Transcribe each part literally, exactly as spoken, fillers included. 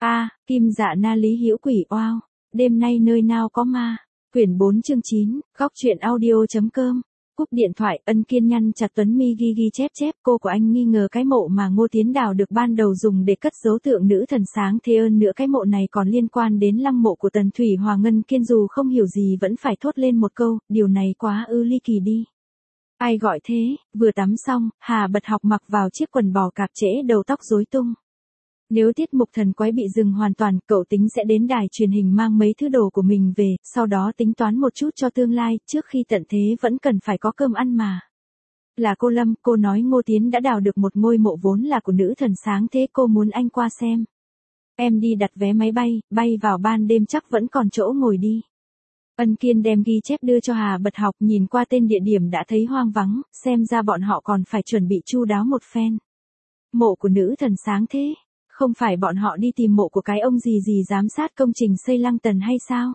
A, Kim Dạ Na Lý Hữu Quỷ oao, đêm nay nơi nào có ma. Quyển bốn chương chín, góc truyện audio.com. Cúp điện thoại, Ân Kiên nhăn chặt Tuấn mi ghi ghi chép chép, cô của anh nghi ngờ cái mộ mà Ngô Tiến đào được ban đầu dùng để cất giấu tượng nữ thần sáng thế ơn nữa cái mộ này còn liên quan đến lăng mộ của Tần Thủy Hòa. Ngân Kiên dù không hiểu gì vẫn phải thốt lên một câu, điều này quá ư ly kỳ đi. Ai gọi thế? Vừa tắm xong, Hà Bật Học mặc vào chiếc quần bò cạp trễ, đầu tóc rối tung. Nếu tiết mục thần quái bị dừng hoàn toàn, cậu tính sẽ đến đài truyền hình mang mấy thứ đồ của mình về, sau đó tính toán một chút cho tương lai, trước khi tận thế vẫn cần phải có cơm ăn mà. Là cô Lâm, cô nói Ngô Tiến đã đào được một ngôi mộ vốn là của nữ thần sáng thế, cô muốn anh qua xem. Em đi đặt vé máy bay, bay vào ban đêm chắc vẫn còn chỗ ngồi đi. Ân Kiên đem ghi chép đưa cho Hà Bật Học, nhìn qua tên địa điểm đã thấy hoang vắng, xem ra bọn họ còn phải chuẩn bị chu đáo một phen. Mộ của nữ thần sáng thế? Không phải bọn họ đi tìm mộ của cái ông gì gì giám sát công trình xây Lăng Tần hay sao?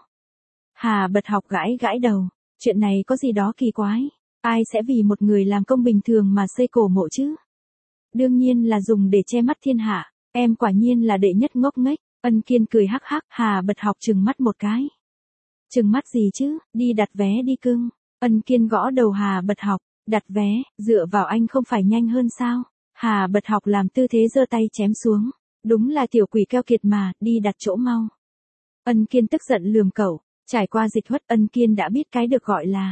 Hà Bật Học gãi gãi đầu, chuyện này có gì đó kỳ quái, ai sẽ vì một người làm công bình thường mà xây cổ mộ chứ? Đương nhiên là dùng để che mắt thiên hạ, em quả nhiên là đệ nhất ngốc nghếch. Ân Kiên cười hắc hắc, Hà Bật Học trừng mắt một cái. Trừng mắt gì chứ, đi đặt vé đi cưng. Ân Kiên gõ đầu Hà Bật Học, đặt vé, dựa vào anh không phải nhanh hơn sao? Hà Bật Học làm tư thế giơ tay chém xuống. Đúng là tiểu quỷ keo kiệt mà, đi đặt chỗ mau. Ân Kiên tức giận lườm cậu, trải qua dịch huất Ân Kiên đã biết cái được gọi là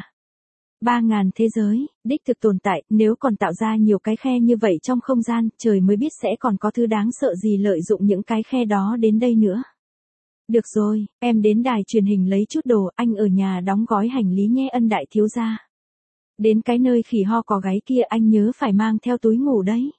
ba ngàn thế giới, đích thực tồn tại, nếu còn tạo ra nhiều cái khe như vậy trong không gian, trời mới biết sẽ còn có thứ đáng sợ gì lợi dụng những cái khe đó đến đây nữa. Được rồi, em đến đài truyền hình lấy chút đồ, anh ở nhà đóng gói hành lý nhé Ân đại thiếu gia. Đến cái nơi khỉ ho có gáy kia anh nhớ phải mang theo túi ngủ đấy.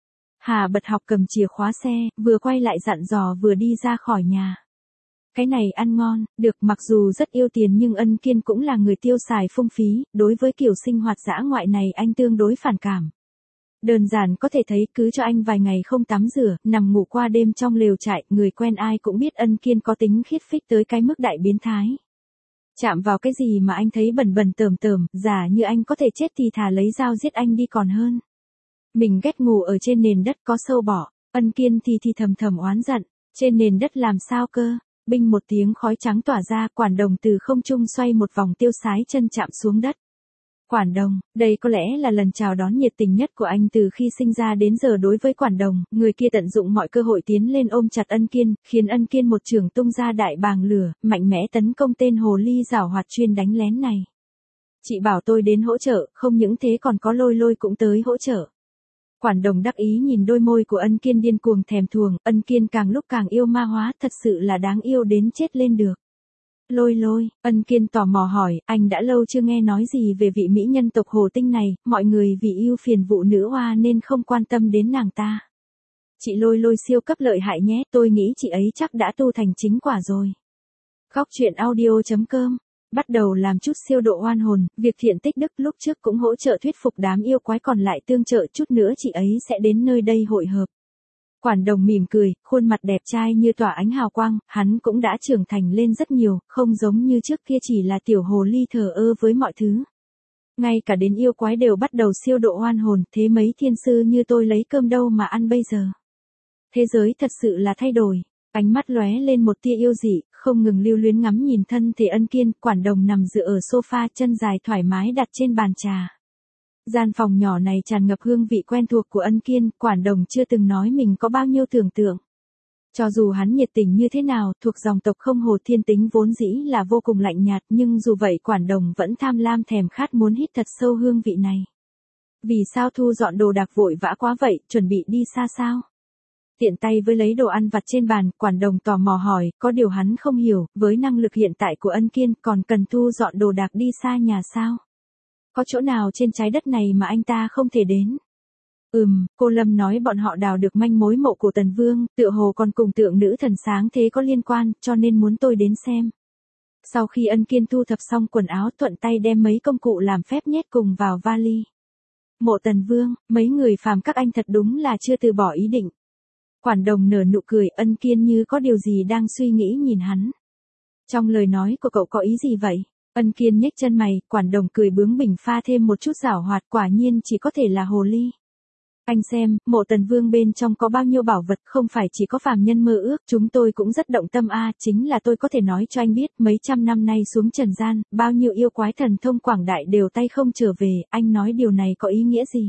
Hà Bật Học cầm chìa khóa xe, vừa quay lại dặn dò vừa đi ra khỏi nhà. Cái này ăn ngon, được, mặc dù rất yêu tiền nhưng Ân Kiên cũng là người tiêu xài phung phí, đối với kiểu sinh hoạt dã ngoại này anh tương đối phản cảm. Đơn giản có thể thấy cứ cho anh vài ngày không tắm rửa, nằm ngủ qua đêm trong lều trại, người quen ai cũng biết Ân Kiên có tính khiết phích tới cái mức đại biến thái. Chạm vào cái gì mà anh thấy bẩn bẩn tởm tởm, giả như anh có thể chết thì thà lấy dao giết anh đi còn hơn. Mình ghét ngủ ở trên nền đất có sâu bọ. Ân Kiên thì thì thầm thầm oán giận, trên nền đất làm sao cơ? Binh một tiếng khói trắng tỏa ra, Quản Đồng từ không trung xoay một vòng tiêu sái chân chạm xuống đất. Quản Đồng, đây có lẽ là lần chào đón nhiệt tình nhất của anh từ khi sinh ra đến giờ. Đối với Quản Đồng, người kia tận dụng mọi cơ hội tiến lên ôm chặt Ân Kiên, khiến Ân Kiên một chưởng tung ra đại bàng lửa, mạnh mẽ tấn công tên hồ ly giảo hoạt chuyên đánh lén này. Chị bảo tôi đến hỗ trợ, không những thế còn có Lôi Lôi cũng tới hỗ trợ. Quản Đồng đắc ý nhìn đôi môi của Ân Kiên điên cuồng thèm thuồng, Ân Kiên càng lúc càng yêu ma hóa, thật sự là đáng yêu đến chết lên được. Lôi Lôi, Ân Kiên tò mò hỏi, anh đã lâu chưa nghe nói gì về vị mỹ nhân tộc Hồ Tinh này, mọi người vì yêu phiền vụ nữ oa nên không quan tâm đến nàng ta. Chị Lôi Lôi siêu cấp lợi hại nhé, tôi nghĩ chị ấy chắc đã tu thành chính quả rồi. Góc truyện audio.com. Bắt đầu làm chút siêu độ oan hồn, việc Thiện Tích Đức lúc trước cũng hỗ trợ thuyết phục đám yêu quái còn lại tương trợ, chút nữa chị ấy sẽ đến nơi đây hội hợp. Quản Đồng mỉm cười, khuôn mặt đẹp trai như tỏa ánh hào quang, hắn cũng đã trưởng thành lên rất nhiều, không giống như trước kia chỉ là tiểu hồ ly thờ ơ với mọi thứ. Ngay cả đến yêu quái đều bắt đầu siêu độ oan hồn, thế mấy thiên sư như tôi lấy cơm đâu mà ăn bây giờ. Thế giới thật sự là thay đổi. Ánh mắt lóe lên một tia yêu dị, không ngừng lưu luyến ngắm nhìn thân thể Ân Kiên. Quản Đồng nằm dựa ở sofa, chân dài thoải mái đặt trên bàn trà. Gian phòng nhỏ này tràn ngập hương vị quen thuộc của Ân Kiên, Quản Đồng chưa từng nói mình có bao nhiêu tưởng tượng. Cho dù hắn nhiệt tình như thế nào, thuộc dòng tộc Không Hồ Thiên tính vốn dĩ là vô cùng lạnh nhạt, nhưng dù vậy Quản Đồng vẫn tham lam thèm khát muốn hít thật sâu hương vị này. Vì sao thu dọn đồ đạc vội vã quá vậy, chuẩn bị đi xa sao? Tiện tay với lấy đồ ăn vặt trên bàn, Quản Đồng tò mò hỏi, có điều hắn không hiểu, với năng lực hiện tại của Ân Kiên còn cần thu dọn đồ đạc đi xa nhà sao? Có chỗ nào trên trái đất này mà anh ta không thể đến? Ừm, cô Lâm nói bọn họ đào được manh mối mộ của Tần Vương, tựa hồ còn cùng tượng nữ thần sáng thế có liên quan, cho nên muốn tôi đến xem. Sau khi Ân Kiên thu thập xong quần áo, thuận tay đem mấy công cụ làm phép nhét cùng vào vali. Mộ Tần Vương, mấy người phàm các anh thật đúng là chưa từ bỏ ý định. Quản Đồng nở nụ cười, Ân Kiên như có điều gì đang suy nghĩ nhìn hắn. Trong lời nói của cậu có ý gì vậy? Ân Kiên nhếch chân mày, Quản Đồng cười bướng bỉnh pha thêm một chút giảo hoạt, quả nhiên chỉ có thể là hồ ly. Anh xem, mộ Tần Vương bên trong có bao nhiêu bảo vật, không phải chỉ có phàm nhân mơ ước, chúng tôi cũng rất động tâm a, chính là tôi có thể nói cho anh biết, mấy trăm năm nay xuống trần gian, bao nhiêu yêu quái thần thông quảng đại đều tay không trở về, anh nói điều này có ý nghĩa gì?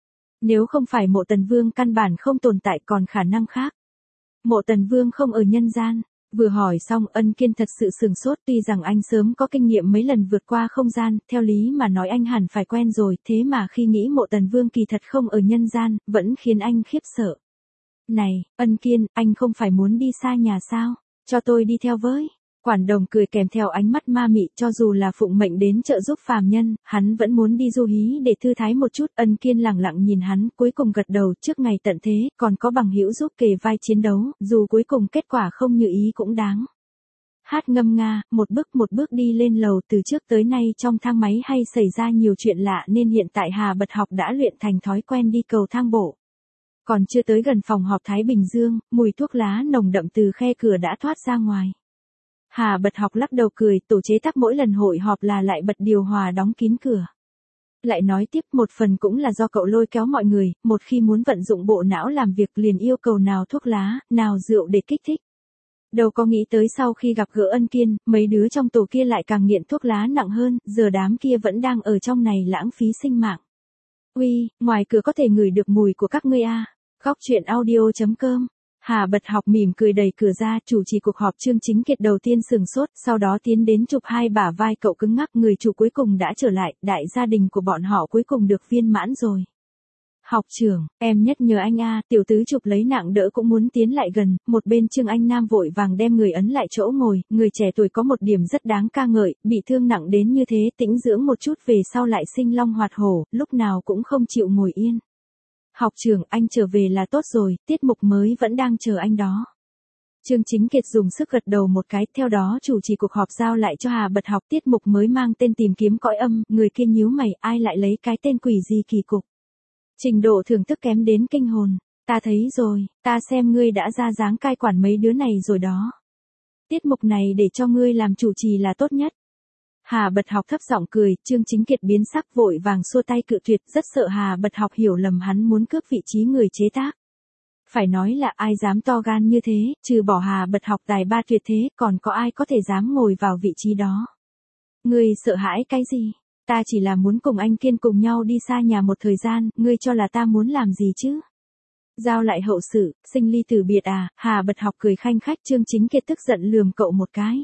Nếu không phải mộ Tần Vương căn bản không tồn tại còn khả năng khác. Mộ Tần Vương không ở nhân gian. Vừa hỏi xong, Ân Kiên thật sự sừng sốt, tuy rằng anh sớm có kinh nghiệm mấy lần vượt qua không gian, theo lý mà nói anh hẳn phải quen rồi, thế mà khi nghĩ mộ Tần Vương kỳ thật không ở nhân gian, vẫn khiến anh khiếp sợ. Này, Ân Kiên, anh không phải muốn đi xa nhà sao? Cho tôi đi theo với. Quản đồng cười kèm theo ánh mắt ma mị, cho dù là phụng mệnh đến trợ giúp phàm nhân, hắn vẫn muốn đi du hí để thư thái một chút. Ân Kiên lẳng lặng nhìn hắn, cuối cùng gật đầu, trước ngày tận thế, còn có bằng hữu giúp kề vai chiến đấu, dù cuối cùng kết quả không như ý cũng đáng. Hát ngâm nga, một bước một bước đi lên lầu, từ trước tới nay trong thang máy hay xảy ra nhiều chuyện lạ nên hiện tại Hà Bật Học đã luyện thành thói quen đi cầu thang bộ. Còn chưa tới gần phòng họp Thái Bình Dương, mùi thuốc lá nồng đậm từ khe cửa đã thoát ra ngoài. Hà Bật Học lắc đầu cười, tổ chế tác mỗi lần hội họp là lại bật điều hòa đóng kín cửa. Lại nói tiếp, một phần cũng là do cậu lôi kéo mọi người, một khi muốn vận dụng bộ não làm việc liền yêu cầu nào thuốc lá, nào rượu để kích thích. Đâu có nghĩ tới sau khi gặp gỡ Ân Kiên, mấy đứa trong tổ kia lại càng nghiện thuốc lá nặng hơn, giờ đám kia vẫn đang ở trong này lãng phí sinh mạng. Uy, ngoài cửa có thể ngửi được mùi của các ngươi a. À. Góc truyện audio chấm com. Hà Bật Học mỉm cười đẩy cửa ra, chủ trì cuộc họp Trương Chính Kiệt đầu tiên sừng sốt, sau đó tiến đến chụp hai bả vai cậu cứng ngắc, người chủ cuối cùng đã trở lại, đại gia đình của bọn họ cuối cùng được viên mãn rồi. Học trưởng, em nhất nhờ anh a, tiểu tứ chụp lấy nặng đỡ cũng muốn tiến lại gần, một bên Trương Anh Nam vội vàng đem người ấn lại chỗ ngồi, người trẻ tuổi có một điểm rất đáng ca ngợi, bị thương nặng đến như thế, tĩnh dưỡng một chút về sau lại sinh long hoạt hổ, lúc nào cũng không chịu ngồi yên. Học trưởng, anh trở về là tốt rồi, tiết mục mới vẫn đang chờ anh đó. Trương Chính Kiệt dùng sức gật đầu một cái, theo đó chủ trì cuộc họp giao lại cho Hà Bật Học, tiết mục mới mang tên tìm kiếm cõi âm, người kia nhíu mày, ai lại lấy cái tên quỷ gì kỳ cục. Trình độ thưởng thức kém đến kinh hồn, ta thấy rồi, ta xem ngươi đã ra dáng cai quản mấy đứa này rồi đó. Tiết mục này để cho ngươi làm chủ trì là tốt nhất. Hà Bật Học thấp giọng cười, Trương Chính Kiệt biến sắc vội vàng xua tay cự tuyệt, rất sợ Hà Bật Học hiểu lầm hắn muốn cướp vị trí người chế tác. Phải nói là ai dám to gan như thế, trừ bỏ Hà Bật Học tài ba tuyệt thế, còn có ai có thể dám ngồi vào vị trí đó. Ngươi sợ hãi cái gì? Ta chỉ là muốn cùng anh Kiên cùng nhau đi xa nhà một thời gian, ngươi cho là ta muốn làm gì chứ? Giao lại hậu sự, sinh ly tử biệt à? Hà Bật Học cười khanh khách, Trương Chính Kiệt tức giận lườm cậu một cái.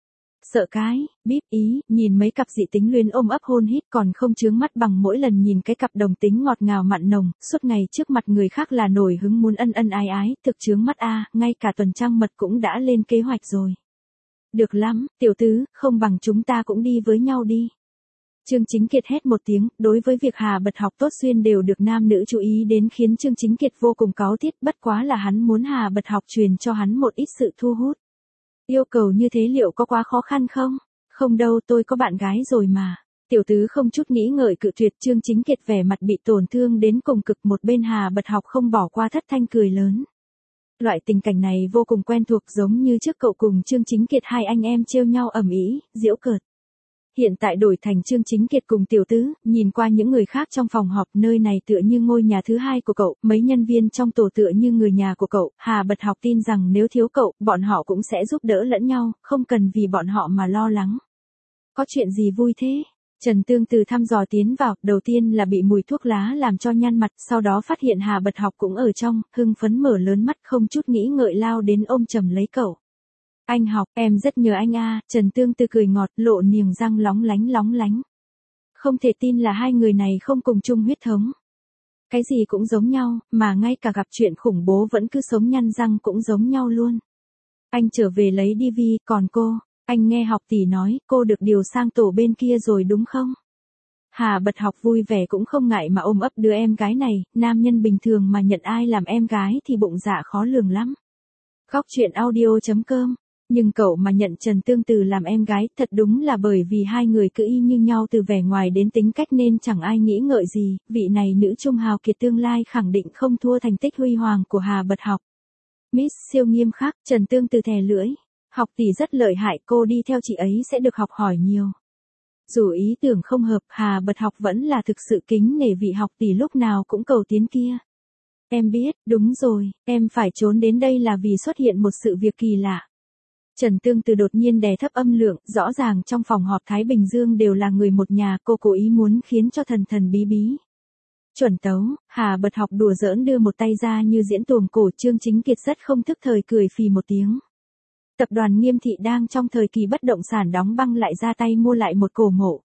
Sợ cái, bíp ý, nhìn mấy cặp dị tính luyến ôm ấp hôn hít còn không chướng mắt bằng mỗi lần nhìn cái cặp đồng tính ngọt ngào mặn nồng, suốt ngày trước mặt người khác là nổi hứng muốn ân ân ái ái, thực chướng mắt a, ngay cả tuần trăng mật cũng đã lên kế hoạch rồi. Được lắm, tiểu tứ, không bằng chúng ta cũng đi với nhau đi. Trương Chính Kiệt hét một tiếng, đối với việc Hà Bật Học tốt xuyên đều được nam nữ chú ý đến khiến Trương Chính Kiệt vô cùng cáu tiết, bất quá là hắn muốn Hà Bật Học truyền cho hắn một ít sự thu hút. Yêu cầu như thế liệu có quá khó khăn không? Không đâu, tôi có bạn gái rồi mà. Tiểu tứ không chút nghĩ ngợi cự tuyệt. Trương Chính Kiệt vẻ mặt bị tổn thương đến cùng cực, một bên Hà Bật Học không bỏ qua thất thanh cười lớn. Loại tình cảnh này vô cùng quen thuộc, giống như trước cậu cùng Trương Chính Kiệt hai anh em trêu nhau ầm ĩ, giễu cợt. Hiện tại đổi thành Trương Chính Kiệt cùng tiểu tứ, nhìn qua những người khác trong phòng họp, nơi này tựa như ngôi nhà thứ hai của cậu, mấy nhân viên trong tổ tựa như người nhà của cậu, Hà Bật Học tin rằng nếu thiếu cậu, bọn họ cũng sẽ giúp đỡ lẫn nhau, không cần vì bọn họ mà lo lắng. Có chuyện gì vui thế? Trần Tương từ thăm dò tiến vào, đầu tiên là bị mùi thuốc lá làm cho nhăn mặt, sau đó phát hiện Hà Bật Học cũng ở trong, hưng phấn mở lớn mắt không chút nghĩ ngợi lao đến ôm chầm lấy cậu. Anh Học, em rất nhớ anh a. Trần Tương Tư cười ngọt, lộ niềng răng lóng lánh lóng lánh. Không thể tin là hai người này không cùng chung huyết thống. Cái gì cũng giống nhau, mà ngay cả gặp chuyện khủng bố vẫn cứ sống nhăn răng cũng giống nhau luôn. Anh trở về lấy đi vi, còn cô, anh nghe Học tỷ nói, cô được điều sang tổ bên kia rồi đúng không? Hà Bật Học vui vẻ cũng không ngại mà ôm ấp đứa em gái này, nam nhân bình thường mà nhận ai làm em gái thì bụng dạ khó lường lắm. Góc truyện audio chấm com. Nhưng cậu mà nhận Trần Tương Từ làm em gái, thật đúng là bởi vì hai người cứ y như nhau từ vẻ ngoài đến tính cách nên chẳng ai nghĩ ngợi gì, vị này nữ trung hào kiệt tương lai khẳng định không thua thành tích huy hoàng của Hà Bật Học. Miss siêu nghiêm khắc, Trần Tương Từ thè lưỡi, Học tỷ rất lợi hại, cô đi theo chị ấy sẽ được học hỏi nhiều. Dù ý tưởng không hợp, Hà Bật Học vẫn là thực sự kính nể vị học tỷ lúc nào cũng cầu tiến kia. Em biết, đúng rồi, em phải trốn đến đây là vì xuất hiện một sự việc kỳ lạ. Trần Tương Từ đột nhiên đè thấp âm lượng, rõ ràng trong phòng họp Thái Bình Dương đều là người một nhà, cô cố ý muốn khiến cho thần thần bí bí. Chuẩn tấu, Hà bật học đùa giỡn đưa một tay ra như diễn tuồng cổ. Trương Chính Kiệt rất không thức thời cười phì một tiếng. Tập đoàn Nghiêm Thị đang trong thời kỳ bất động sản đóng băng lại ra tay mua lại một cổ mộ.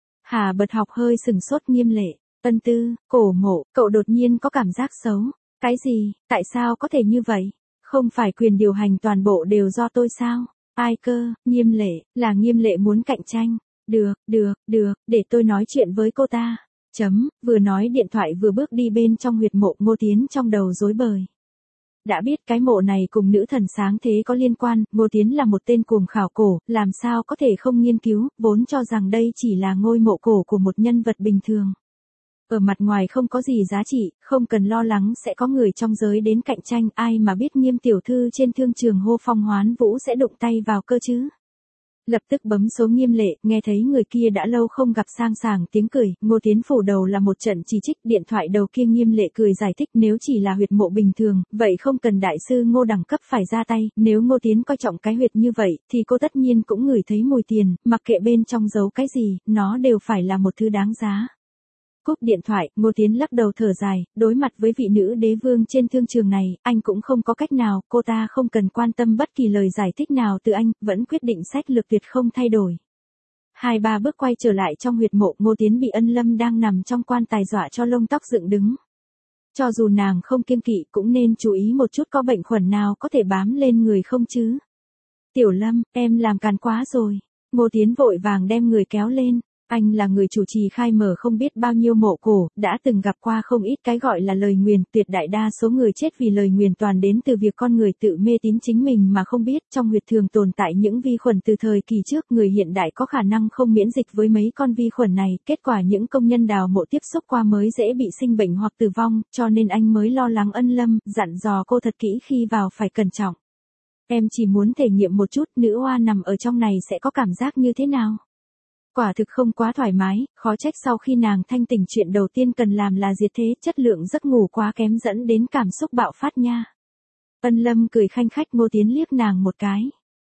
Hà bật học hơi sừng sốt. Nghiêm Lệ, Ân Tư, cổ mộ, cậu đột nhiên có cảm giác xấu. Cái gì, tại sao có thể như vậy? Không phải quyền điều hành toàn bộ đều do tôi sao? Ai cơ? Nghiêm Lệ, là Nghiêm Lệ muốn cạnh tranh. Được, được, được, để tôi nói chuyện với cô ta. Chấm, vừa nói điện thoại vừa bước đi bên trong huyệt mộ. Ngô Tiến trong đầu rối bời. Đã biết cái mộ này cùng nữ thần sáng thế có liên quan, Ngô Tiến là một tên cuồng khảo cổ, làm sao có thể không nghiên cứu, vốn cho rằng đây chỉ là ngôi mộ cổ của một nhân vật bình thường. Ở mặt ngoài không có gì giá trị, không cần lo lắng sẽ có người trong giới đến cạnh tranh, ai mà biết Nghiêm tiểu thư trên thương trường hô phong hoán vũ sẽ đụng tay vào cơ chứ. Lập tức bấm số Nghiêm Lệ, nghe thấy người kia đã lâu không gặp sang sảng tiếng cười, Ngô Tiến phủ đầu là một trận chỉ trích. Điện thoại đầu kia Nghiêm Lệ cười giải thích, nếu chỉ là huyệt mộ bình thường, vậy không cần đại sư Ngô đẳng cấp phải ra tay, nếu Ngô Tiến coi trọng cái huyệt như vậy, thì cô tất nhiên cũng ngửi thấy mùi tiền, mặc kệ bên trong giấu cái gì, nó đều phải là một thứ đáng giá. Cúp điện thoại, Ngô Tiến lắc đầu thở dài, đối mặt với vị nữ đế vương trên thương trường này, anh cũng không có cách nào, cô ta không cần quan tâm bất kỳ lời giải thích nào từ anh, vẫn quyết định sách lược tuyệt không thay đổi. Hai ba bước quay trở lại trong huyệt mộ, Ngô Tiến bị Ân Lâm đang nằm trong quan tài dọa cho lông tóc dựng đứng. Cho dù nàng không kiêng kỵ cũng nên chú ý một chút có bệnh khuẩn nào có thể bám lên người không chứ. Tiểu Lâm, em làm càn quá rồi. Ngô Tiến vội vàng đem người kéo lên. Anh là người chủ trì khai mở không biết bao nhiêu mộ cổ, đã từng gặp qua không ít cái gọi là lời nguyền, tuyệt đại đa số người chết vì lời nguyền toàn đến từ việc con người tự mê tín chính mình mà không biết. Trong huyệt thường tồn tại những vi khuẩn từ thời kỳ trước, người hiện đại có khả năng không miễn dịch với mấy con vi khuẩn này, kết quả những công nhân đào mộ tiếp xúc qua mới dễ bị sinh bệnh hoặc tử vong, cho nên anh mới lo lắng Ân Lâm, dặn dò cô thật kỹ khi vào phải cẩn trọng. Em chỉ muốn thể nghiệm một chút nữ oa nằm ở trong này sẽ có cảm giác như thế nào. Quả thực không quá thoải mái, khó trách sau khi nàng thanh tỉnh chuyện đầu tiên cần làm là diệt thế, chất lượng giấc ngủ quá kém dẫn đến cảm xúc bạo phát nha. Ân Lâm cười khanh khách. Ngô Tiến liếc nàng một cái.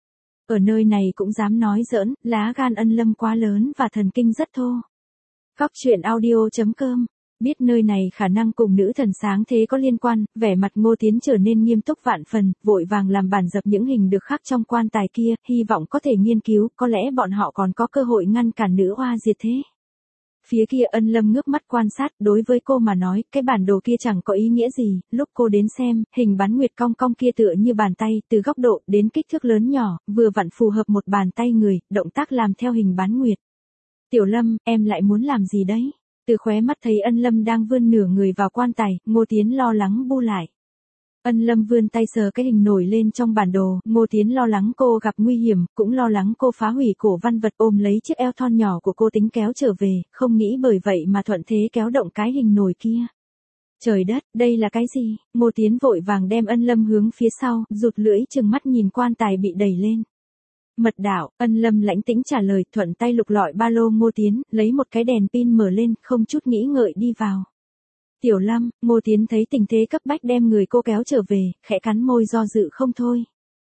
Ở nơi này cũng dám nói giỡn, lá gan Ân Lâm quá lớn và thần kinh rất thô. Góc truyện audio chấm com. Biết nơi này khả năng cùng nữ thần sáng thế có liên quan, vẻ mặt Ngô Tiến trở nên nghiêm túc vạn phần, vội vàng làm bản dập những hình được khắc trong quan tài kia, hy vọng có thể nghiên cứu, có lẽ bọn họ còn có cơ hội ngăn cản nữ oa diệt thế. Phía kia Ân Lâm ngước mắt quan sát, đối với cô mà nói, cái bản đồ kia chẳng có ý nghĩa gì, lúc cô đến xem, hình bán nguyệt cong cong kia tựa như bàn tay, từ góc độ đến kích thước lớn nhỏ, vừa vặn phù hợp một bàn tay người, động tác làm theo hình bán nguyệt. Tiểu Lâm, em lại muốn làm gì đấy? Từ khóe mắt thấy Ân Lâm đang vươn nửa người vào quan tài, Ngô Tiến lo lắng bu lại. Ân Lâm vươn tay sờ cái hình nổi lên trong bản đồ, Ngô Tiến lo lắng cô gặp nguy hiểm, cũng lo lắng cô phá hủy cổ văn vật, ôm lấy chiếc eo thon nhỏ của cô tính kéo trở về, không nghĩ bởi vậy mà thuận thế kéo động cái hình nổi kia. Trời đất, đây là cái gì? Ngô Tiến vội vàng đem Ân Lâm hướng phía sau, rụt lưỡi chừng mắt nhìn quan tài bị đẩy lên. Mật đạo, Ân Lâm lãnh tĩnh trả lời, thuận tay lục lọi ba lô Ngô Tiến, lấy một cái đèn pin mở lên, không chút nghĩ ngợi đi vào. Tiểu Lâm, Ngô Tiến thấy tình thế cấp bách đem người cô kéo trở về, khẽ cắn môi do dự không thôi.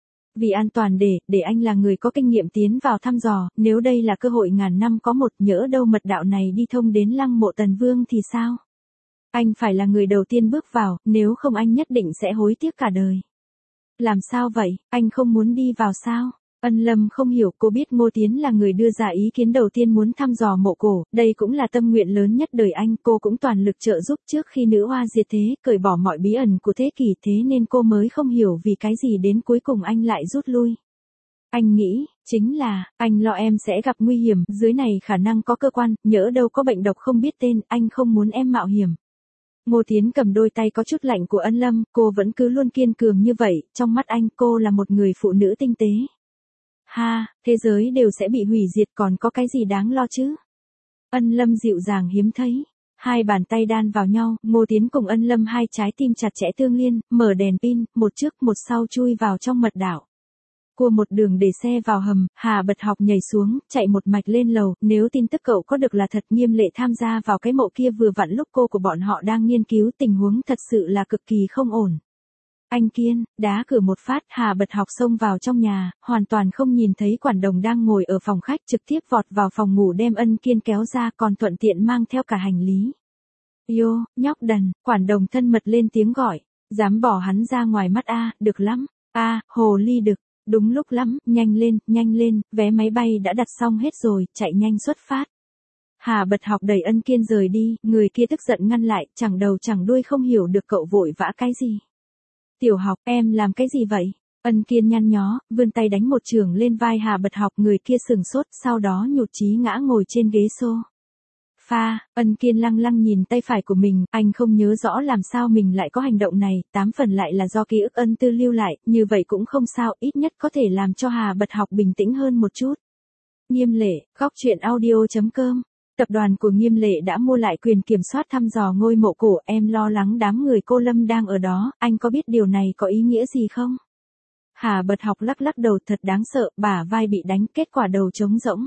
Vì an toàn để, để anh là người có kinh nghiệm tiến vào thăm dò, nếu đây là cơ hội ngàn năm có một, nhỡ đâu mật đạo này đi thông đến lăng mộ Tần Vương thì sao? Anh phải là người đầu tiên bước vào, nếu không anh nhất định sẽ hối tiếc cả đời. Làm sao vậy, anh không muốn đi vào sao? Ân Lâm không hiểu, cô biết Ngô Tiến là người đưa ra ý kiến đầu tiên muốn thăm dò mộ cổ, đây cũng là tâm nguyện lớn nhất đời anh, cô cũng toàn lực trợ giúp trước khi nữ oa diệt thế, cởi bỏ mọi bí ẩn của thế kỷ, thế nên cô mới không hiểu vì cái gì đến cuối cùng anh lại rút lui. Anh nghĩ, chính là, anh lo em sẽ gặp nguy hiểm, dưới này khả năng có cơ quan, nhỡ đâu có bệnh độc không biết tên, anh không muốn em mạo hiểm. Ngô Tiến cầm đôi tay có chút lạnh của Ân Lâm, cô vẫn cứ luôn kiên cường như vậy, trong mắt anh cô là một người phụ nữ tinh tế. Ha, thế giới đều sẽ bị hủy diệt còn có cái gì đáng lo chứ? Ân Lâm dịu dàng hiếm thấy. Hai bàn tay đan vào nhau, Ngô Tiến cùng Ân Lâm hai trái tim chặt chẽ tương liên, mở đèn pin, một trước một sau chui vào trong mật đạo. cua một đường để xe vào hầm, Hà Bật Học nhảy xuống, chạy một mạch lên lầu, nếu tin tức cậu có được là thật, Nghiêm Lệ tham gia vào cái mộ kia vừa vặn lúc cô của bọn họ đang nghiên cứu, tình huống thật sự là cực kỳ không ổn. Anh Kiên, đá cửa một phát, Hà Bật Học xông vào trong nhà, hoàn toàn không nhìn thấy Quản Đồng đang ngồi ở phòng khách, trực tiếp vọt vào phòng ngủ đem Ân Kiên kéo ra, còn thuận tiện mang theo cả hành lý. Yo, nhóc đần, Quản Đồng thân mật lên tiếng gọi, dám bỏ hắn ra ngoài mắt a, được lắm, a, hồ ly đực, đúng lúc lắm, nhanh lên, nhanh lên, vé máy bay đã đặt xong hết rồi, chạy nhanh xuất phát. Hà Bật Học đẩy Ân Kiên rời đi, người kia tức giận ngăn lại, chẳng đầu chẳng đuôi không hiểu được cậu vội vã cái gì. Tiểu Học, em làm cái gì vậy? Ân Kiên nhăn nhó, vươn tay đánh một chưởng lên vai Hà Bật Học, người kia sừng sốt, sau đó nhụt chí ngã ngồi trên ghế xô. Pha, Ân Kiên lăng lăng nhìn tay phải của mình, anh không nhớ rõ làm sao mình lại có hành động này, tám phần lại là do ký ức Ân Tư lưu lại, như vậy cũng không sao, ít nhất có thể làm cho Hà Bật Học bình tĩnh hơn một chút. Nghiêm Lệ, góc truyện audio chấm com. Tập đoàn của Nghiêm Lệ đã mua lại quyền kiểm soát thăm dò ngôi mộ cổ, em lo lắng đám người cô Lâm đang ở đó, anh có biết điều này có ý nghĩa gì không? Hà Bật Học lắc lắc đầu, thật đáng sợ, bả vai bị đánh, kết quả đầu trống rỗng.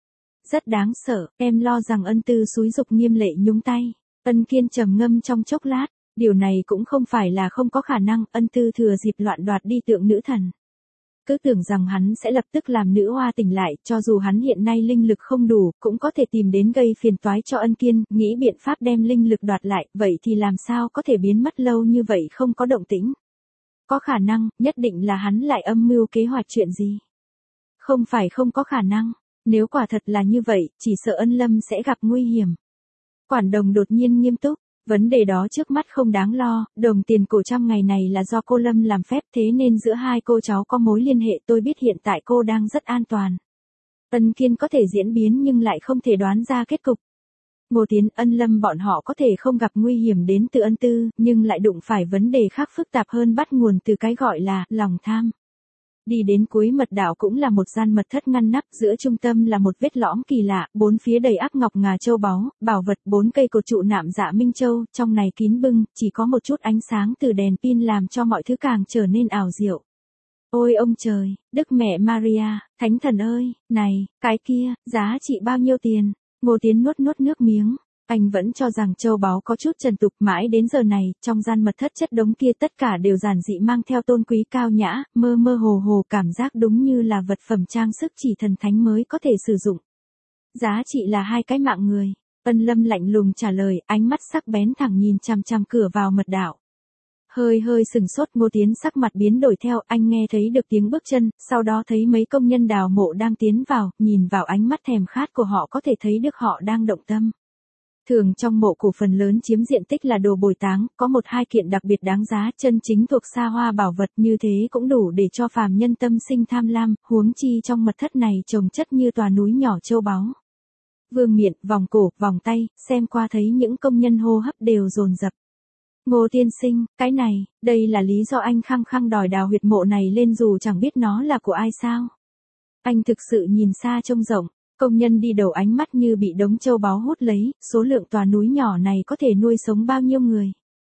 Rất đáng sợ, em lo rằng Ân Tư xúi giục Nghiêm Lệ nhúng tay. Ân Kiên trầm ngâm trong chốc lát, điều này cũng không phải là không có khả năng, Ân Tư thừa dịp loạn đoạt đi tượng nữ thần. Cứ tưởng rằng hắn sẽ lập tức làm nữ hoa tỉnh lại, cho dù hắn hiện nay linh lực không đủ, cũng có thể tìm đến gây phiền toái cho Ân Kiên, nghĩ biện pháp đem linh lực đoạt lại, vậy thì làm sao có thể biến mất lâu như vậy không có động tĩnh. Có khả năng, nhất định là hắn lại âm mưu kế hoạch chuyện gì. Không phải không có khả năng, nếu quả thật là như vậy, chỉ sợ Ân Lâm sẽ gặp nguy hiểm. Quản Đồng đột nhiên nghiêm túc. Vấn đề đó trước mắt không đáng lo, đồng tiền cổ trăm ngày này là do cô Lâm làm phép, thế nên giữa hai cô cháu có mối liên hệ, tôi biết hiện tại cô đang rất an toàn. Ân Kiên có thể diễn biến nhưng lại không thể đoán ra kết cục. Ngô Tiến, Ân Lâm bọn họ có thể không gặp nguy hiểm đến từ Ân Tư, nhưng lại đụng phải vấn đề khác phức tạp hơn, bắt nguồn từ cái gọi là lòng tham. Đi đến cuối mật đạo cũng là một gian mật thất ngăn nắp, giữa trung tâm là một vết lõm kỳ lạ, bốn phía đầy ác ngọc ngà châu báu, bảo vật, bốn cây cột trụ nạm dạ minh châu, trong này kín bưng, chỉ có một chút ánh sáng từ đèn pin làm cho mọi thứ càng trở nên ảo diệu. Ôi ông trời, Đức Mẹ Maria, Thánh Thần ơi, này, cái kia, giá trị bao nhiêu tiền? Ngô Tiến nuốt nuốt nước miếng. Anh vẫn cho rằng châu báu có chút trần tục, mãi đến giờ này, trong gian mật thất chất đống kia tất cả đều giản dị mang theo tôn quý cao nhã, mơ mơ hồ hồ cảm giác đúng như là vật phẩm trang sức chỉ thần thánh mới có thể sử dụng. Giá trị là hai cái mạng người. Ân Lâm lạnh lùng trả lời, ánh mắt sắc bén thẳng nhìn chằm chằm cửa vào mật đạo. Hơi hơi sừng sốt, Ngô Tiến sắc mặt biến đổi theo, anh nghe thấy được tiếng bước chân, sau đó thấy mấy công nhân đào mộ đang tiến vào, nhìn vào ánh mắt thèm khát của họ có thể thấy được họ đang động tâm. Thường trong mộ cổ phần lớn chiếm diện tích là đồ bồi táng, có một hai kiện đặc biệt đáng giá, chân chính thuộc xa hoa bảo vật, như thế cũng đủ để cho phàm nhân tâm sinh tham lam, huống chi trong mật thất này chồng chất như tòa núi nhỏ châu báu. Vương miện, vòng cổ, vòng tay, xem qua thấy những công nhân hô hấp đều dồn dập. Ngô tiên sinh, cái này, đây là lý do anh khăng khăng đòi đào huyệt mộ này lên dù chẳng biết nó là của ai sao? Anh thực sự nhìn xa trông rộng. Công nhân đi đầu ánh mắt như bị đống châu báu hút lấy, số lượng tòa núi nhỏ này có thể nuôi sống bao nhiêu người.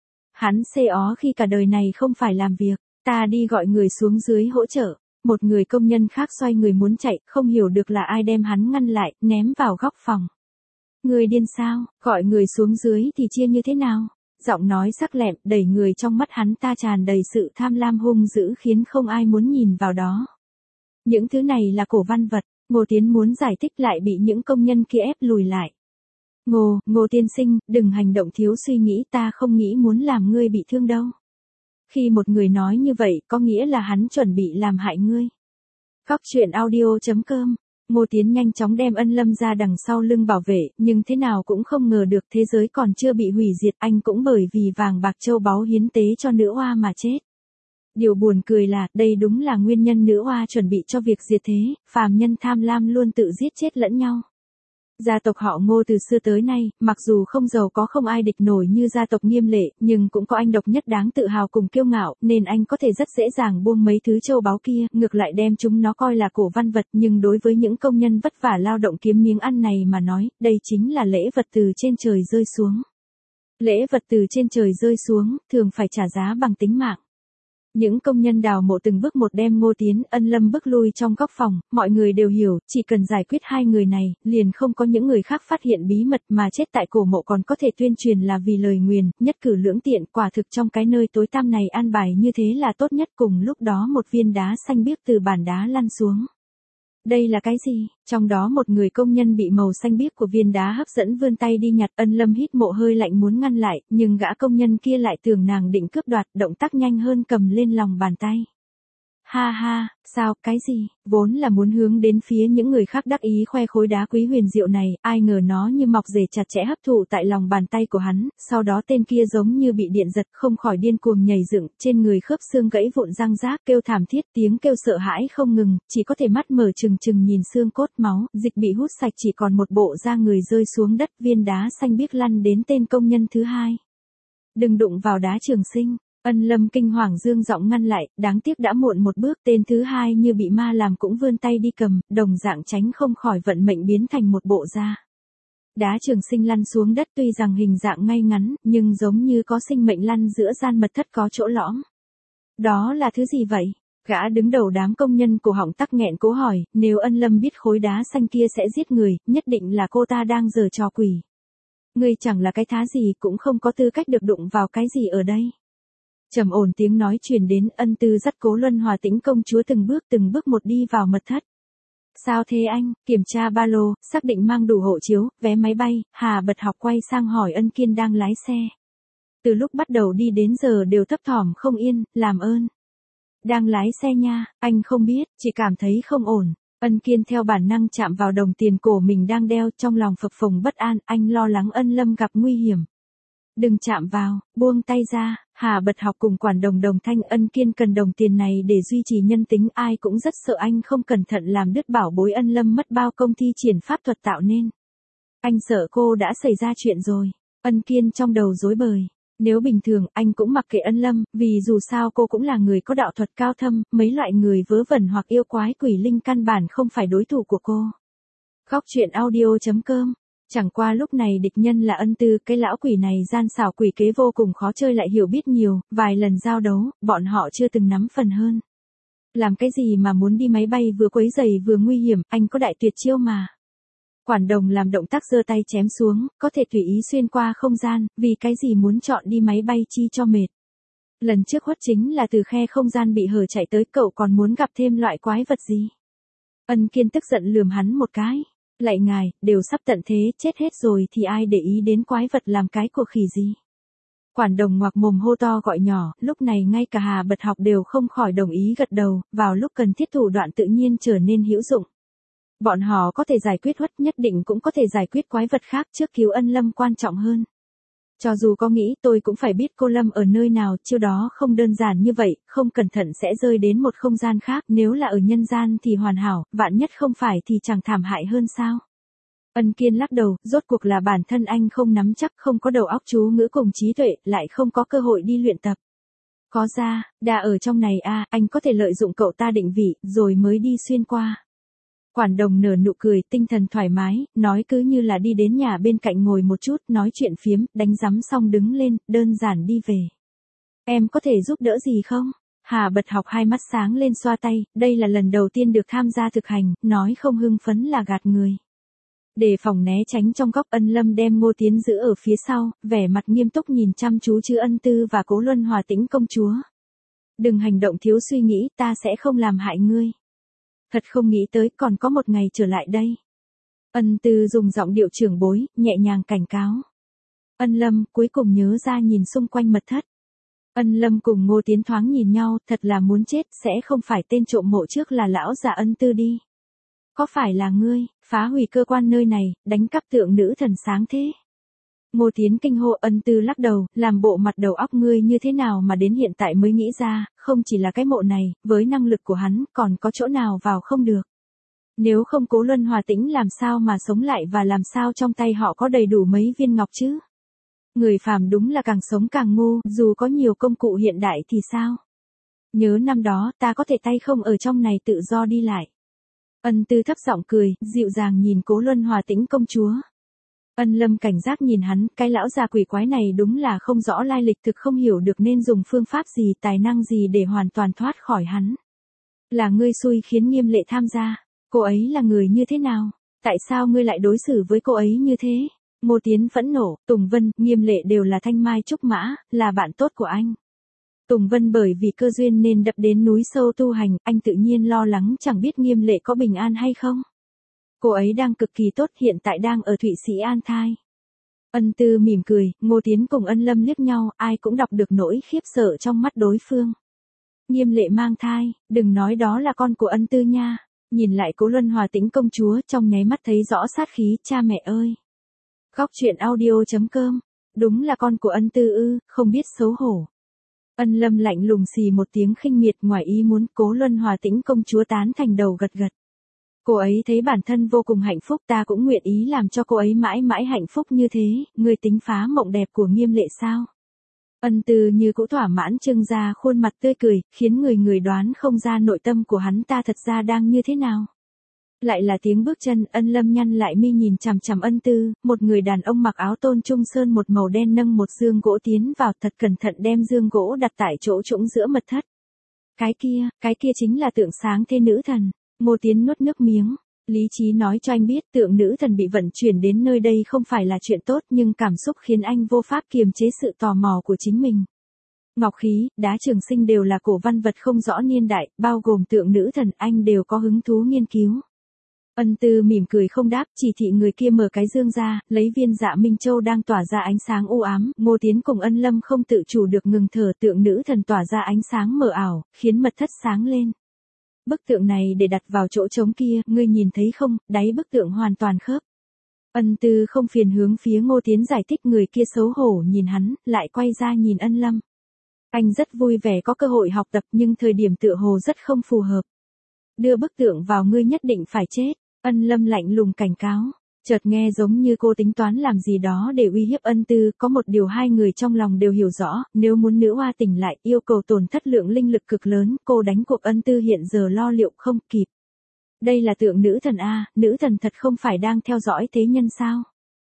Hắn xê ó khi cả đời này không phải làm việc, ta đi gọi người xuống dưới hỗ trợ. Một người công nhân khác xoay người muốn chạy, không hiểu được là ai đem hắn ngăn lại, ném vào góc phòng. Người điên sao, gọi người xuống dưới thì chia như thế nào? Giọng nói sắc lẹm, đẩy người trong mắt hắn ta tràn đầy sự tham lam hung dữ khiến không ai muốn nhìn vào đó. Những thứ này là cổ văn vật. Ngô Tiến muốn giải thích lại bị những công nhân kia ép lùi lại. Ngô, Ngô tiên sinh, đừng hành động thiếu suy nghĩ, ta không nghĩ muốn làm ngươi bị thương đâu. Khi một người nói như vậy, có nghĩa là hắn chuẩn bị làm hại ngươi. Góc truyện audio chấm com. Ngô Tiến nhanh chóng đem Ân Lâm ra đằng sau lưng bảo vệ, nhưng thế nào cũng không ngờ được thế giới còn chưa bị hủy diệt, anh cũng bởi vì vàng bạc châu báu hiến tế cho nữ oa mà chết. Điều buồn cười là, đây đúng là nguyên nhân nữ oa chuẩn bị cho việc diệt thế, phàm nhân tham lam luôn tự giết chết lẫn nhau. Gia tộc họ Ngô từ xưa tới nay, mặc dù không giàu có không ai địch nổi như gia tộc Nghiêm Lệ, nhưng cũng có anh độc nhất đáng tự hào cùng kiêu ngạo, nên anh có thể rất dễ dàng buông mấy thứ châu báu kia, ngược lại đem chúng nó coi là cổ văn vật, nhưng đối với những công nhân vất vả lao động kiếm miếng ăn này mà nói, đây chính là lễ vật từ trên trời rơi xuống. Lễ vật từ trên trời rơi xuống, thường phải trả giá bằng tính mạng. Những công nhân đào mộ từng bước một đem Ngô Tiến, Ân Lâm bước lui trong góc phòng, mọi người đều hiểu, chỉ cần giải quyết hai người này, liền không có những người khác phát hiện bí mật mà chết tại cổ mộ còn có thể tuyên truyền là vì lời nguyền, nhất cử lưỡng tiện, quả thực trong cái nơi tối tăm này an bài như thế là tốt nhất. Cùng lúc đó một viên đá xanh biếc từ bàn đá lăn xuống. Đây là cái gì? Trong đó một người công nhân bị màu xanh biếc của viên đá hấp dẫn vươn tay đi nhặt. Ân Lâm hít mộ hơi lạnh muốn ngăn lại, nhưng gã công nhân kia lại tưởng nàng định cướp đoạt, động tác nhanh hơn cầm lên lòng bàn tay. Ha ha, sao, cái gì? Vốn là muốn hướng đến phía những người khác đắc ý khoe khối đá quý huyền diệu này, ai ngờ nó như mọc rễ chặt chẽ hấp thụ tại lòng bàn tay của hắn, sau đó tên kia giống như bị điện giật, không khỏi điên cuồng nhảy dựng, trên người khớp xương gãy vụn răng rác, kêu thảm thiết, tiếng kêu sợ hãi không ngừng, chỉ có thể mắt mở trừng trừng nhìn xương cốt máu, dịch bị hút sạch chỉ còn một bộ da người rơi xuống đất, viên đá xanh biếc lăn đến tên công nhân thứ hai. Đừng đụng vào đá Trường Sinh. Ân Lâm kinh hoàng dương giọng ngăn lại, đáng tiếc đã muộn một bước, tên thứ hai như bị ma làm cũng vươn tay đi cầm, đồng dạng tránh không khỏi vận mệnh biến thành một bộ da. Đá Trường Sinh lăn xuống đất tuy rằng hình dạng ngay ngắn, nhưng giống như có sinh mệnh lăn giữa gian mật thất có chỗ lõm. Đó là thứ gì vậy? Gã đứng đầu đám công nhân cổ họng tắc nghẹn cố hỏi, nếu Ân Lâm biết khối đá xanh kia sẽ giết người, nhất định là cô ta đang giở trò quỷ. Ngươi chẳng là cái thá gì cũng không có tư cách được đụng vào cái gì ở đây. Trầm ổn tiếng nói truyền đến. Ân Tư dắt Cố Luân Hòa Tĩnh công chúa từng bước từng bước một đi vào mật thất. Sao thế anh? Kiểm tra ba lô, xác định mang đủ hộ chiếu, vé máy bay, Hà Bật Học quay sang hỏi Ân Kiên đang lái xe. Từ lúc bắt đầu đi đến giờ đều thấp thỏm không yên, làm ơn. Đang lái xe nha, anh không biết, chỉ cảm thấy không ổn. Ân Kiên theo bản năng chạm vào đồng tiền cổ mình đang đeo, trong lòng phập phồng bất an, anh lo lắng Ân Lâm gặp nguy hiểm. Đừng chạm vào, buông tay ra. Hà Bật Học cùng quản đồng đồng thanh. Ân Kiên cần đồng tiền này để duy trì nhân tính, ai cũng rất sợ anh không cẩn thận làm đứt bảo bối Ân Lâm mất bao công thi triển pháp thuật tạo nên. Anh sợ cô đã xảy ra chuyện rồi. Ân Kiên trong đầu rối bời. Nếu bình thường anh cũng mặc kệ Ân Lâm, vì dù sao cô cũng là người có đạo thuật cao thâm, mấy loại người vớ vẩn hoặc yêu quái quỷ linh căn bản không phải đối thủ của cô. Góc truyện audio chấm com. Chẳng qua lúc này địch nhân là Ân Tư, cái lão quỷ này gian xảo quỷ kế vô cùng khó chơi lại hiểu biết nhiều, vài lần giao đấu, bọn họ chưa từng nắm phần hơn. Làm cái gì mà muốn đi máy bay vừa quấy rầy vừa nguy hiểm, anh có đại tuyệt chiêu mà. Quản đồng làm động tác giơ tay chém xuống, có thể tùy ý xuyên qua không gian, vì cái gì muốn chọn đi máy bay chi cho mệt. Lần trước Huất chính là từ khe không gian bị hở chạy tới, cậu còn muốn gặp thêm loại quái vật gì? Ân Kiên tức giận lườm hắn một cái. Lạy ngài, đều sắp tận thế, chết hết rồi thì ai để ý đến quái vật làm cái của khỉ gì. Quản đồng ngoạc mồm hô to gọi nhỏ, lúc này ngay cả Hà Bật Học đều không khỏi đồng ý gật đầu, vào lúc cần thiết thủ đoạn tự nhiên trở nên hữu dụng. Bọn họ có thể giải quyết Huất, nhất định cũng có thể giải quyết quái vật khác, trước cứu Ân Lâm quan trọng hơn. Cho dù có nghĩ tôi cũng phải biết cô Lâm ở nơi nào, chiêu đó không đơn giản như vậy, không cẩn thận sẽ rơi đến một không gian khác, nếu là ở nhân gian thì hoàn hảo, vạn nhất không phải thì chẳng thảm hại hơn sao. Ân Kiên lắc đầu, rốt cuộc là bản thân anh không nắm chắc, không có đầu óc chú ngữ cùng trí tuệ, lại không có cơ hội đi luyện tập. Có ra, đã ở trong này a, à, anh có thể lợi dụng cậu ta định vị, rồi mới đi xuyên qua. Quản đồng nở nụ cười, tinh thần thoải mái, nói cứ như là đi đến nhà bên cạnh ngồi một chút, nói chuyện phiếm, đánh rắm xong đứng lên, đơn giản đi về. Em có thể giúp đỡ gì không? Hà Bật Học hai mắt sáng lên xoa tay, đây là lần đầu tiên được tham gia thực hành, nói không hưng phấn là gạt người. Để phòng né tránh trong góc, Ân Lâm đem Ngô Tiến giữ ở phía sau, vẻ mặt nghiêm túc nhìn chăm chú chữ Ân Tư và Cố Luân Hòa Tĩnh công chúa. Đừng hành động thiếu suy nghĩ, ta sẽ không làm hại ngươi. Thật không nghĩ tới còn có một ngày trở lại đây. Ân Tư dùng giọng điệu trưởng bối, nhẹ nhàng cảnh cáo. Ân Lâm cuối cùng nhớ ra nhìn xung quanh mật thất. Ân Lâm cùng Ngô Tiến thoáng nhìn nhau, thật là muốn chết, sẽ không phải tên trộm mộ trước là lão già Ân Tư đi. Có phải là ngươi, phá hủy cơ quan nơi này, đánh cắp tượng nữ thần sáng thế? Ngô Tiến kinh hô. Ân Tư lắc đầu, làm bộ mặt đầu óc ngươi như thế nào mà đến hiện tại mới nghĩ ra, không chỉ là cái mộ này, với năng lực của hắn, còn có chỗ nào vào không được. Nếu không Cố Luân Hòa Tĩnh làm sao mà sống lại và làm sao trong tay họ có đầy đủ mấy viên ngọc chứ? Người phàm đúng là càng sống càng ngu, dù có nhiều công cụ hiện đại thì sao? Nhớ năm đó ta có thể tay không ở trong này tự do đi lại. Ân Tư thấp giọng cười, dịu dàng nhìn Cố Luân Hòa Tĩnh công chúa. Ân Lâm cảnh giác nhìn hắn, cái lão già quỷ quái này đúng là không rõ lai lịch, thực không hiểu được nên dùng phương pháp gì, tài năng gì để hoàn toàn thoát khỏi hắn. Là ngươi xui khiến Nghiêm Lệ tham gia, cô ấy là người như thế nào? Tại sao ngươi lại đối xử với cô ấy như thế? Ngô Tiến phẫn nộ, Tùng Vân, Nghiêm Lệ đều là thanh mai trúc mã, là bạn tốt của anh. Tùng Vân bởi vì cơ duyên nên đập đến núi sâu tu hành, anh tự nhiên lo lắng chẳng biết Nghiêm Lệ có bình an hay không. Cô ấy đang cực kỳ tốt, hiện tại đang ở Thụy Sĩ an thai. Ân Tư mỉm cười, Ngô Tiến cùng Ân Lâm liếc nhau, ai cũng đọc được nỗi khiếp sợ trong mắt đối phương. Nghiêm Lệ mang thai, đừng nói đó là con của Ân Tư nha. Nhìn lại Cố Luân Hòa Tĩnh công chúa, trong nháy mắt thấy rõ sát khí, cha mẹ ơi. Góc truyện audio chấm com, đúng là con của Ân Tư ư, không biết xấu hổ. Ân Lâm lạnh lùng xì một tiếng khinh miệt, ngoài ý muốn, Cố Luân Hòa Tĩnh công chúa tán thành đầu gật gật. Cô ấy thấy bản thân vô cùng hạnh phúc, ta cũng nguyện ý làm cho cô ấy mãi mãi hạnh phúc như thế, người tính phá mộng đẹp của Nghiêm Lệ sao? Ân Tư như cũ thỏa mãn trưng ra khuôn mặt tươi cười, khiến người người đoán không ra nội tâm của hắn ta thật ra đang như thế nào. Lại là tiếng bước chân, Ân Lâm nhăn lại mi nhìn chằm chằm Ân Tư, một người đàn ông mặc áo tôn trung sơn một màu đen nâng một dương gỗ tiến vào, thật cẩn thận đem dương gỗ đặt tại chỗ trũng giữa mật thất. Cái kia, cái kia chính là tượng sáng thế nữ thần. Ngô Tiến nuốt nước miếng, lý trí nói cho anh biết tượng nữ thần bị vận chuyển đến nơi đây không phải là chuyện tốt, nhưng cảm xúc khiến anh vô pháp kiềm chế sự tò mò của chính mình. Ngọc khí, đá trường sinh đều là cổ văn vật không rõ niên đại, bao gồm tượng nữ thần, anh đều có hứng thú nghiên cứu. Ân Tư mỉm cười không đáp, chỉ thị người kia mở cái dương ra, lấy viên Dạ Minh Châu đang tỏa ra ánh sáng u ám, Ngô Tiến cùng Ân Lâm không tự chủ được ngừng thở, tượng nữ thần tỏa ra ánh sáng mờ ảo, khiến mật thất sáng lên. Bức tượng này để đặt vào chỗ trống kia, ngươi nhìn thấy không, đáy bức tượng hoàn toàn khớp. Ân Tư không phiền hướng phía Ngô Tiến giải thích, người kia xấu hổ nhìn hắn, lại quay ra nhìn Ân Lâm. Anh rất vui vẻ có cơ hội học tập nhưng thời điểm tựa hồ rất không phù hợp. Đưa bức tượng vào ngươi nhất định phải chết, Ân Lâm lạnh lùng cảnh cáo. Chợt nghe giống như cô tính toán làm gì đó để uy hiếp Ân Tư, có một điều hai người trong lòng đều hiểu rõ, nếu muốn nữ hoa tỉnh lại, yêu cầu tổn thất lượng linh lực cực lớn, cô đánh cuộc Ân Tư hiện giờ lo liệu không kịp. Đây là tượng nữ thần a, nữ thần thật không phải đang theo dõi thế nhân sao?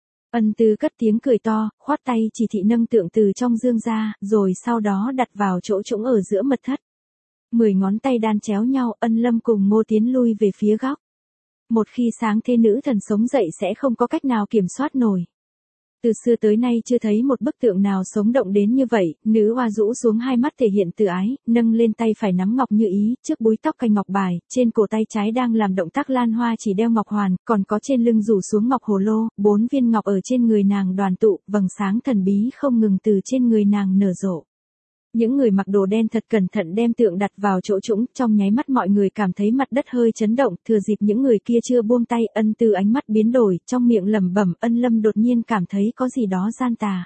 Ân Tư cất tiếng cười to, khoát tay chỉ thị nâng tượng từ trong dương ra, rồi sau đó đặt vào chỗ trũng ở giữa mật thất. Mười ngón tay đan chéo nhau, Ân Lâm cùng Ngô Tiến lui về phía góc. Một khi sáng thế nữ thần sống dậy sẽ không có cách nào kiểm soát nổi. Từ xưa tới nay chưa thấy một bức tượng nào sống động đến như vậy, nữ hoa rũ xuống hai mắt thể hiện từ ái, nâng lên tay phải nắm ngọc như ý, trước búi tóc cành ngọc bài, trên cổ tay trái đang làm động tác lan hoa chỉ đeo ngọc hoàn, còn có trên lưng rủ xuống ngọc hồ lô, bốn viên ngọc ở trên người nàng đoàn tụ, vầng sáng thần bí không ngừng từ trên người nàng nở rộ. Những người mặc đồ đen thật cẩn thận đem tượng đặt vào chỗ trũng, trong nháy mắt mọi người cảm thấy mặt đất hơi chấn động, thừa dịp những người kia chưa buông tay, Ân Tư ánh mắt biến đổi, trong miệng lẩm bẩm, Ân Lâm đột nhiên cảm thấy có gì đó gian tà.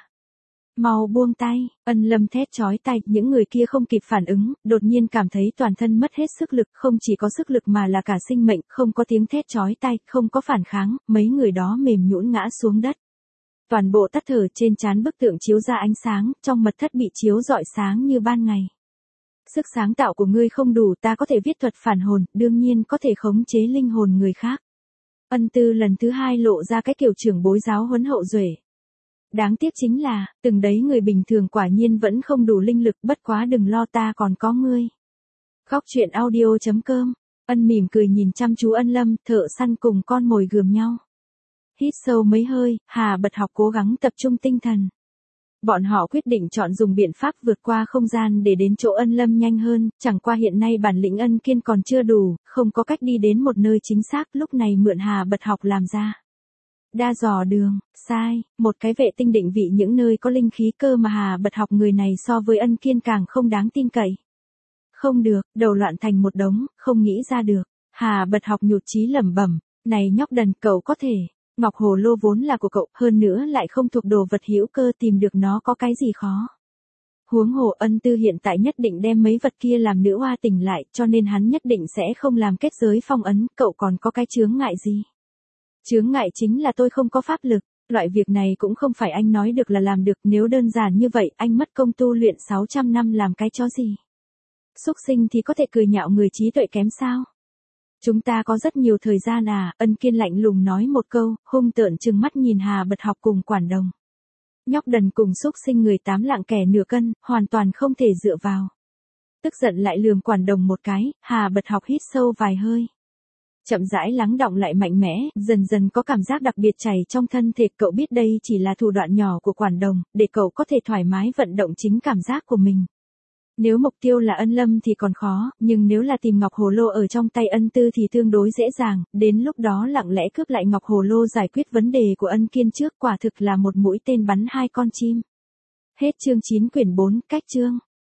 Mau buông tay, Ân Lâm thét chói tai, những người kia không kịp phản ứng, đột nhiên cảm thấy toàn thân mất hết sức lực, không chỉ có sức lực mà là cả sinh mệnh, không có tiếng thét chói tai, không có phản kháng, mấy người đó mềm nhũn ngã xuống đất. Toàn bộ tắt thở, trên trán bức tượng chiếu ra ánh sáng, trong mật thất bị chiếu rọi sáng như ban ngày. Sức sáng tạo của ngươi không đủ, ta có thể viết thuật phản hồn, đương nhiên có thể khống chế linh hồn người khác. Ân Tư lần thứ hai lộ ra cái kiểu trưởng bối giáo huấn hậu duệ. Đáng tiếc chính là, từng đấy người bình thường quả nhiên vẫn không đủ linh lực, bất quá đừng lo, ta còn có ngươi. Góc truyện audio chấm com, Ân mỉm cười nhìn chăm chú Ân Lâm, thợ săn cùng con mồi gườm nhau. Hít sâu mấy hơi, Hà Bật Học cố gắng tập trung tinh thần. Bọn họ quyết định chọn dùng biện pháp vượt qua không gian để đến chỗ Ân Lâm nhanh hơn, chẳng qua hiện nay bản lĩnh Ân Kiên còn chưa đủ, không có cách đi đến một nơi chính xác, lúc này mượn Hà Bật Học làm ra. Đa dò đường, sai, một cái vệ tinh định vị những nơi có linh khí cơ mà Hà Bật Học người này so với Ân Kiên càng không đáng tin cậy. Không được, đầu loạn thành một đống, không nghĩ ra được. Hà Bật Học nhụt chí lẩm bẩm, này nhóc đần, cậu có thể. Ngọc hồ lô vốn là của cậu, hơn nữa lại không thuộc đồ vật hữu cơ, tìm được nó có cái gì khó. Huống hồ Ân Tư hiện tại nhất định đem mấy vật kia làm nữ hoa tỉnh lại, cho nên hắn nhất định sẽ không làm kết giới phong ấn, cậu còn có cái chướng ngại gì? Chướng ngại chính là tôi không có pháp lực, loại việc này cũng không phải anh nói được là làm được, nếu đơn giản như vậy anh mất công tu luyện sáu trăm năm làm cái chó gì? Xúc sinh thì có thể cười nhạo người trí tuệ kém sao? Chúng ta có rất nhiều thời gian à, Ân Kiên lạnh lùng nói một câu, hung tợn trừng mắt nhìn Hà Bật Học cùng Quản Đồng. Nhóc đần cùng xúc sinh người tám lạng kẻ nửa cân, hoàn toàn không thể dựa vào. Tức giận lại lườm Quản Đồng một cái, Hà Bật Học hít sâu vài hơi. Chậm rãi lắng đọng lại mạnh mẽ, dần dần có cảm giác đặc biệt chảy trong thân thể. Cậu biết đây chỉ là thủ đoạn nhỏ của Quản Đồng, để cậu có thể thoải mái vận động chính cảm giác của mình. Nếu mục tiêu là Ân Lâm thì còn khó, nhưng nếu là tìm ngọc hồ lô ở trong tay Ân Tư thì tương đối dễ dàng, đến lúc đó lặng lẽ cướp lại ngọc hồ lô giải quyết vấn đề của Ân Kiên trước, quả thực là một mũi tên bắn hai con chim. Hết chương chín quyển bốn, cách chương.